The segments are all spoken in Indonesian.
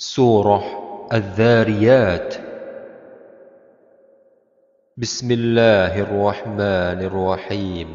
Surah Adz-Dzariyat. Bismillahirrahmanirrahim.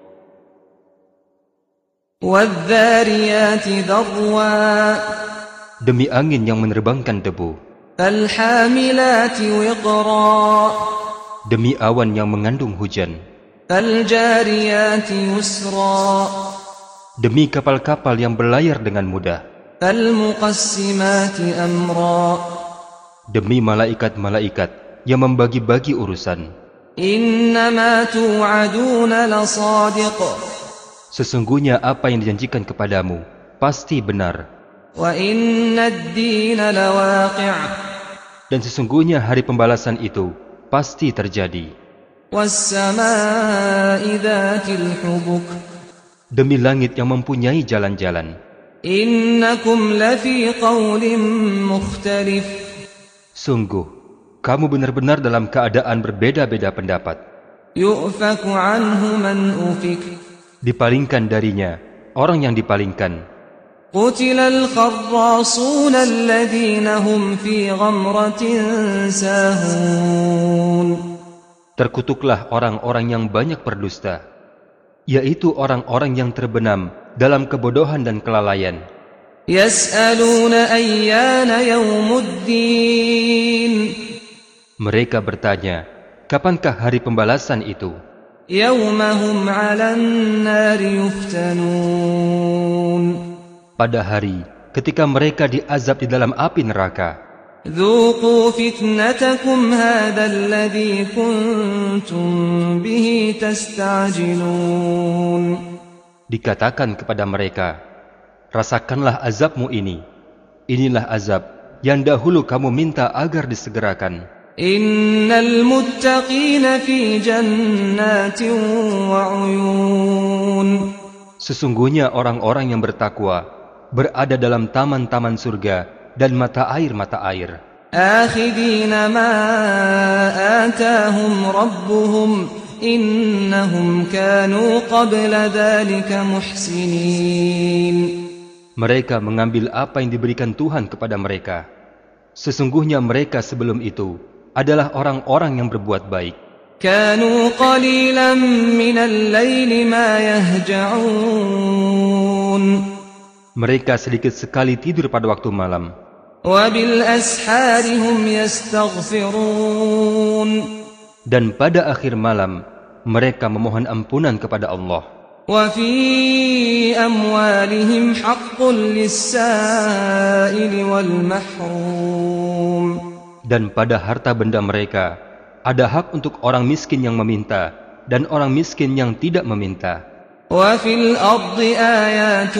وَالذَّارِيَاتِ ذَرْوًا Demi angin yang menerbangkan debu, فَالْحَامِلَاتِ وِقْرًا demi awan yang mengandung hujan, فَالْجَارِيَاتِ يُسْرًا demi kapal-kapal yang berlayar dengan mudah, فَالْمُقَسِّمَاتِ أَمْرًا demi malaikat-malaikat yang membagi-bagi urusan. إِنَّمَا تُوعَدُونَ لَصَادِقٌ Sesungguhnya apa yang dijanjikan kepadamu pasti benar, وَإِنَّ الدِّينَ لَوَاقِعٌ dan sesungguhnya hari pembalasan itu pasti terjadi. وَالسَّمَاءِ ذَاتِ الْحُبُكِ Demi langit yang mempunyai jalan-jalan, إِنَّكُمْ لَفِي قَوْلٍ مُخْتَلِفٍ sungguh kamu benar-benar dalam keadaan berbeda-beda pendapat. يُؤْفَكُ عَنْهُ مَنْ أُفِكَ Dipalingkan darinya orang yang dipalingkan. قُتِلَ الْخَرَّاصُونَ الَّذِينَ هُمْ فِي غَمْرَةٍ سَاهُونَ Terkutuklah orang-orang yang banyak berdusta, yaitu orang-orang yang terbenam dalam kebodohan dan kelalaian. يَسْأَلُونَ أَيَّانَ يَوْمُ الدِّينِ Mereka bertanya, kapankah hari pembalasan itu? يَوْمَ هُمْ عَلَى النَّارِ يُفْتَنُونَ Pada hari ketika mereka diazab di dalam api neraka. ذُوقُوا فِتْنَتَكُمْ هَذَا الَّذِي كُنْتُمْ بِهِ تَسْتَعْجِلُونَ Dikatakan kepada mereka, rasakanlah azabmu ini. Inilah azab yang dahulu kamu minta agar disegerakan. إِنَّ الْمُتَّقِينَ فِي جَنَّاتٍ وَعُيُونٍ Sesungguhnya orang-orang yang bertakwa berada dalam taman-taman surga dan mata air. آخِذِينَ مَا آتَاهُمْ رَبُّهُمْ إِنَّهُمْ كَانُوا قَبْلَ ذَلِكَ مُحْسِنِينَ Mereka mengambil apa yang diberikan Tuhan kepada mereka. Sesungguhnya mereka sebelum itu adalah orang-orang yang berbuat baik. كَانُوا قَلِيلًا مِنَ اللَّيْلِ مَا يَهْجَعُونَ Mereka sedikit sekali tidur pada waktu malam, وَبِالْأَسْحَارِ هُمْ يَسْتَغْفِرُونَ dan pada akhir malam mereka memohon ampunan kepada Allah. وَفِي أَمْوَالِهِمْ حَقٌّ لِلسَّائِلِ وَالْمَحْرُومِ Dan pada harta benda mereka ada hak untuk orang miskin yang meminta dan orang miskin yang tidak meminta. وَفِي الْأَرْضِ آيَاتٌ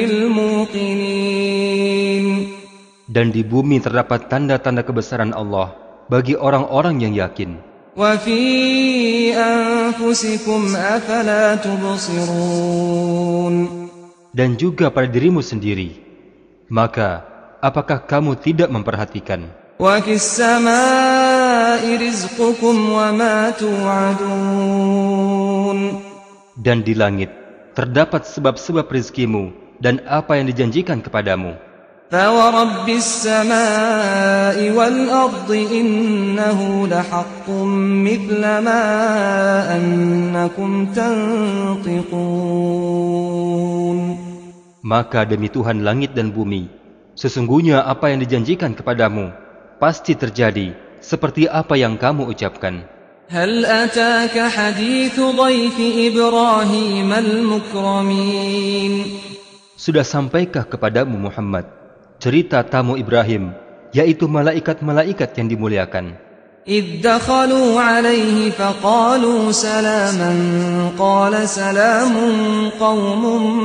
لِلْمُوقِنِينَ Dan di bumi terdapat tanda-tanda kebesaran Allah bagi orang-orang yang yakin. وَفِي أَنفُسِكُمْ أَفَلَا تُبْصِرُونَ Dan juga pada dirimu sendiri. Maka, apakah kamu tidak memperhatikan? وَفِي السَّمَاءِ رِزْقُكُمْ وَمَا تُوعَدُونَ Dan di langit terdapat sebab-sebab rizkimu dan apa yang dijanjikan kepadamu. فَوَرَبِّ السَّمَاءِ وَالْأَرْضِ إِنَّهُ لَحَقٌّ مِثْلَ مَا أَنَّكُمْ تَنطِقُونَ Maka demi Tuhan langit dan bumi, sesungguhnya apa yang dijanjikan kepadamu pasti terjadi seperti apa yang kamu ucapkan. هَلْ أَتَاكَ حَدِيثُ ضَيْفِ إِبْرَاهِيمَ الْمُكْرَمِينَ Sudah sampaikah kepadamu Muhammad cerita tamu Ibrahim, yaitu malaikat-malaikat yang dimuliakan? إِذْ دَخَلُوا عَلَيْهِ فَقَالُوا سَلَامًا قَالَ سَلَامٌ قَوْمٌ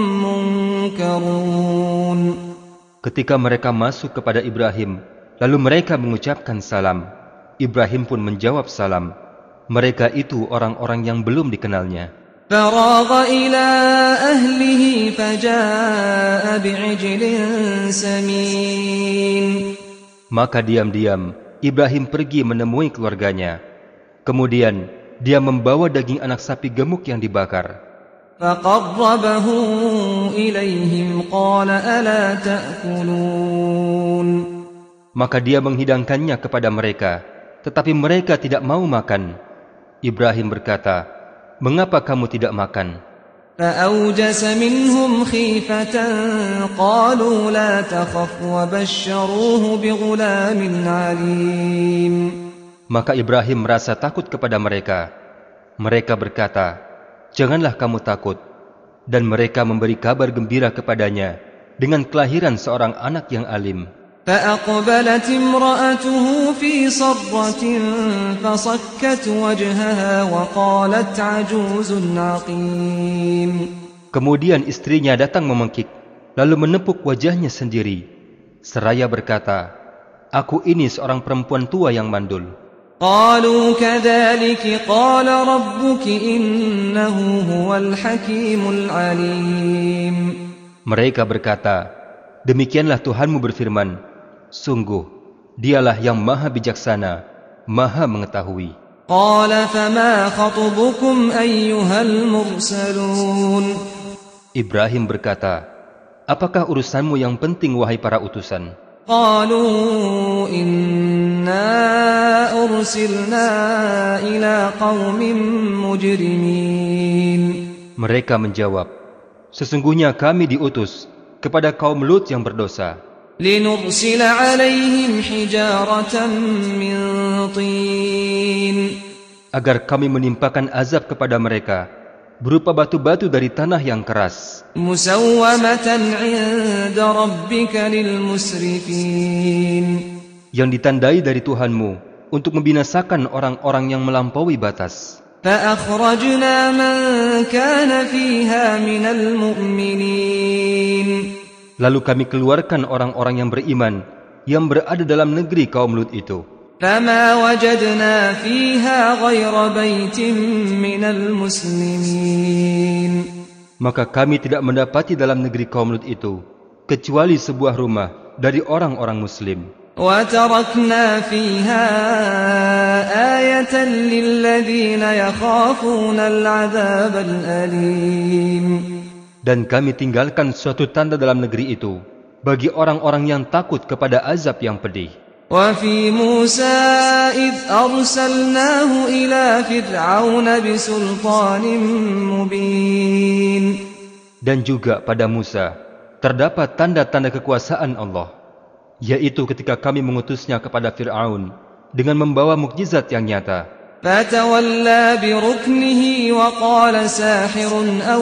مُنكَرُونَ Ketika mereka masuk kepada Ibrahim, lalu mereka mengucapkan salam. Ibrahim pun menjawab salam. Mereka itu orang-orang yang belum dikenalnya. فَرَاغَ إِلَى أَهْلِهِ فَجَاءَ بِعِجْلٍ سَمِينٍ Maka diam-diam Ibrahim pergi menemui keluarganya. Kemudian dia membawa daging anak sapi gemuk yang dibakar. فَقَرَّبَهُ إِلَيْهِمْ قَالَ أَلَا تَأْكُلُونَ Maka dia menghidangkannya kepada mereka, tetapi mereka tidak mau makan. Ibrahim berkata, "Mengapa kamu tidak makan?" فأوجس منهم خيفة قالوا لا تخف وبشروه بغلام عليم. Maka Ibrahim merasa takut kepada mereka. Mereka berkata, "Janganlah kamu takut." Dan mereka memberi kabar gembira kepadanya dengan kelahiran seorang anak yang alim. فأقبلت امرأته في صرة فصكت وجهها وقالت عجوز عقيم. Kemudian istrinya datang memengkik, lalu menepuk wajahnya sendiri, seraya berkata, "Aku ini seorang perempuan tua yang mandul." قالوا كذلك قال ربك إنه هو الحكيم العليم. Mereka berkata, "Demikianlah Tuhanmu berfirman, sungguh dialah yang maha bijaksana, maha mengetahui." قال فما خطبكم أيها المرسلون. Ibrahim berkata, "Apakah urusanmu yang penting wahai para utusan?" قالوا إنا أرسلنا إلى قوم مجرمين. Mereka menjawab, "Sesungguhnya kami diutus kepada kaum Lut yang berdosa, لنرسل عليهم حجارة من طين. agar kami menimpakan azab kepada mereka berupa batu-batu dari tanah yang keras, مسومة عند ربك للمسرفين. yang ditandai dari Tuhanmu untuk membinasakan orang-orang yang melampaui batas. فأخرجنا من كان فيها من المؤمنين. Lalu kami keluarkan orang-orang yang beriman yang berada dalam negeri kaum Lut itu. فما وجدنا فيها غير بيت من المسلمين. Maka kami tidak mendapati dalam negeri kaum Lut itu kecuali sebuah rumah dari orang-orang Muslim. وتركنا فيها آية للذين يخافون العذاب الأليم. Dan kami tinggalkan suatu tanda dalam negeri itu bagi orang-orang yang takut kepada azab yang pedih. وفي موسى إذ أرسلناه إلى فرعون بسلطان مبين. Dan juga pada Musa terdapat tanda-tanda kekuasaan Allah, yaitu ketika kami mengutusnya kepada Fir'aun dengan membawa mukjizat yang nyata. فتولى بركنه وقال ساحر أو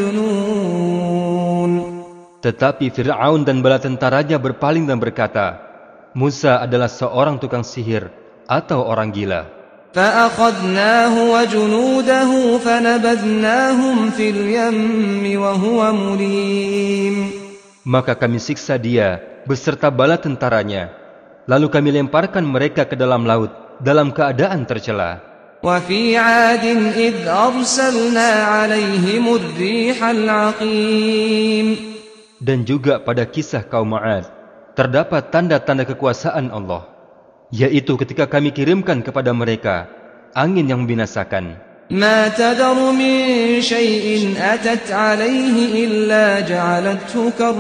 مجنون. Tetapi Fir'aun dan bala tentaranya berpaling dan berkata, Musa adalah seorang tukang sihir atau orang gila. فأخذناه وجنوده فنبذناهم في اليم وهو مليم. Maka kami siksa dia beserta bala tentaranya, lalu kami lemparkan mereka ke dalam laut dalam keadaan tercela. وفي عاد إذ أرسلنا عليهم الريح العقيم. Dan juga pada kisah kaum Ma'ad terdapat tanda-tanda kekuasaan Allah, yaitu ketika kami kirimkan kepada mereka angin yang membinasakan. ما تذر من شيء أتت عليه إلا جعلته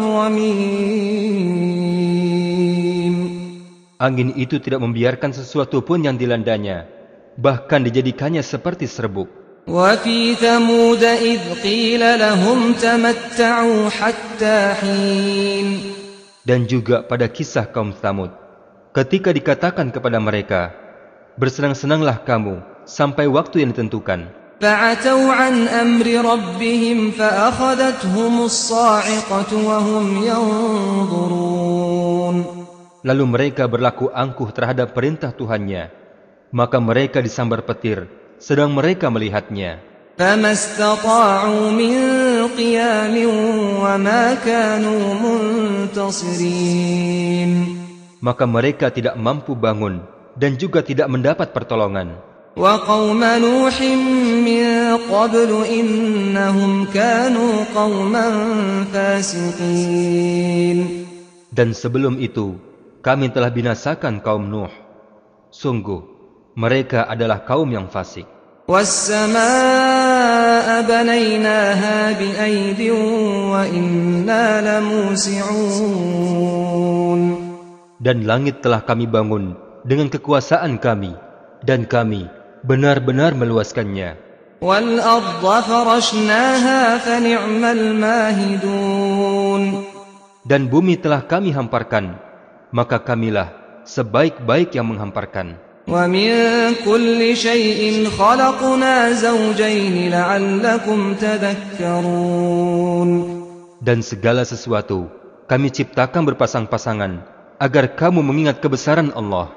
كالرميم. Angin itu tidak membiarkan sesuatu pun yang dilandanya, bahkan dijadikannya seperti serbuk. وفي ثمود إذ قيل لهم تمتعوا حتى حين. Dan juga pada kisah kaum Tsamud, ketika dikatakan kepada mereka, bersenang-senanglah kamu sampai waktu yang ditentukan. فعتوا عن أمر ربهم فأخذتهم الصاعقة وهم ينظرون. Lalu mereka berlaku angkuh terhadap perintah Tuhannya, maka mereka disambar petir sedang mereka melihatnya. فما استطاعوا من قيام وما كانوا منتصرين. Maka mereka tidak mampu bangun dan juga tidak mendapat pertolongan. وقوم نوح من قبل إنهم كانوا قوما فاسقين. Dan sebelum itu kami telah binasakan kaum Nuh. Sungguh mereka adalah kaum yang fasik. والسماء بنيناها بأيد وإنا لموسعون. Dan langit telah kami bangun dengan kekuasaan kami, dan kami benar-benar meluaskannya. وَالْأَرْضَ فَرَشْنَاهَا فَنِعْمَ الْمَاهِدُونَ Dan bumi telah kami hamparkan, maka kamilah sebaik-baik yang menghamparkan. وَمِن كُلِّ شَيْءٍ خَلَقْنَا زَوْجَيْنِ لَعَلَّكُمْ تَذَكَّرُونَ Dan segala sesuatu kami ciptakan berpasang-pasangan, agar kamu mengingat kebesaran Allah.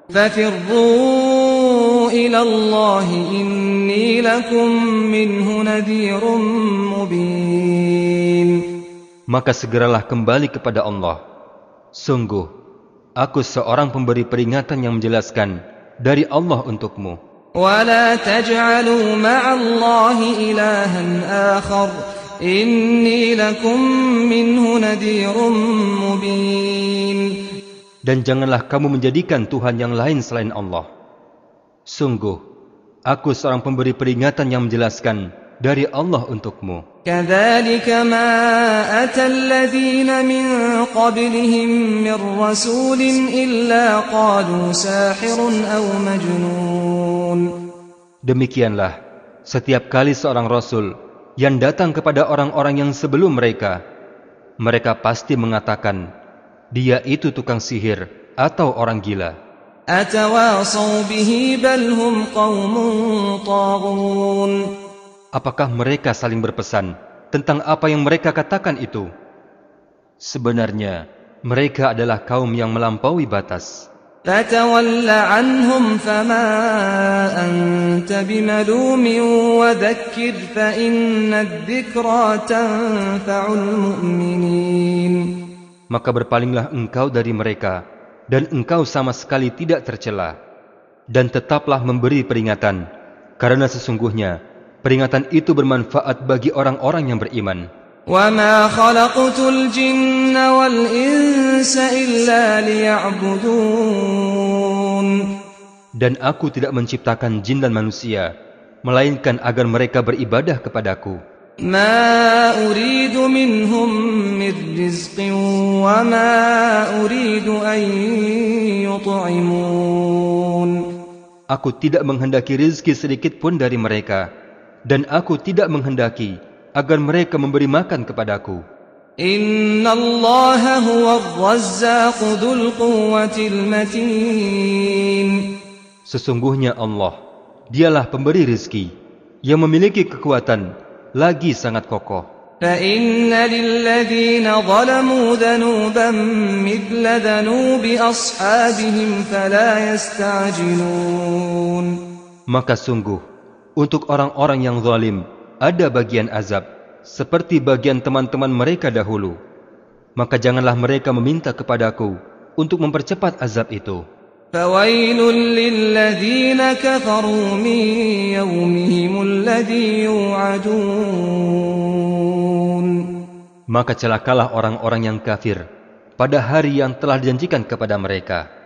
فَفِرُّوا إِلَى اللَّهِ إِنِّي لَكُمْ مِنْهُ نَذِيرٌ مُبِينٌ Maka segeralah kembali kepada Allah. Sungguh, aku seorang pemberi peringatan yang menjelaskan dari Allah untukmu. وَلَا تَجْعَلُوا مَعَ اللَّهِ إِلَٰهًا آخَرَ إِنِّي لَكُمْ مِنْهُ نَذِيرٌ مُبِينٌ Dan janganlah kamu menjadikan Tuhan yang lain selain Allah. Sungguh, aku seorang pemberi peringatan yang menjelaskan dari Allah untukmu. كَذَلِكَ مَا أَتَى الَّذِينَ مِنْ قَبْلِهِمْ مِنْ رَسُولٍ إِلَّا قَالُوا سَاحِرٌ أَوْ مَجْنُونٌ Demikianlah, setiap kali seorang Rasul yang datang kepada orang-orang yang sebelum mereka, mereka pasti mengatakan, dia itu tukang sihir atau orang gila. أَتَوَاصَوْا بِهِ بَلْ هُمْ قَوْمٌ طَاغُونَ Apakah mereka saling berpesan tentang apa yang mereka katakan itu? Sebenarnya, mereka adalah kaum yang melampaui batas. فَتَوَلَّ عَنْهُمْ فَمَا أَنْتَ بِمَلُومٍ وَذَكِّرْ فَإِنَّ الذِّكْرَى تَنْفَعُ الْمُؤْمِنِينَ Maka berpalinglah engkau dari mereka, dan engkau sama sekali tidak tercela. Dan tetaplah memberi peringatan, karena sesungguhnya peringatan itu bermanfaat bagi orang-orang yang beriman. وَمَا خَلَقْتُ الْجِنَّ وَالْإِنسَ إِلَّا لِيَعْبُدُونَ Dan aku tidak menciptakan jin dan manusia, melainkan agar mereka beribadah kepadaku. مَا أُرِيدُ مِنْهُمْ مِنْ رِزْقٍ وَمَا أُرِيدُ أَنْ يُطْعِمُونَ Aku tidak menghendaki rizki sedikit pun dari mereka, dan aku tidak menghendaki agar mereka memberi makan kepadaku. Inna Allah huwa ar-razzaq dzul quwwatil matin. Sesungguhnya Allah, dialah pemberi rizki yang memiliki kekuatan lagi sangat kokoh. Fa inna lilladzina zalamu dhanuban mithla dhanubi ashabihim fala yasta'jilun. Maka sungguh, untuk orang-orang yang zalim ada bagian azab seperti bagian teman-teman mereka dahulu. Maka janganlah mereka meminta kepadaku untuk mempercepat azab itu. Fawailul lilladzina kafaru min yawmihimul ladzi yu'adun. Maka celakalah orang-orang yang kafir pada hari yang telah dijanjikan kepada mereka.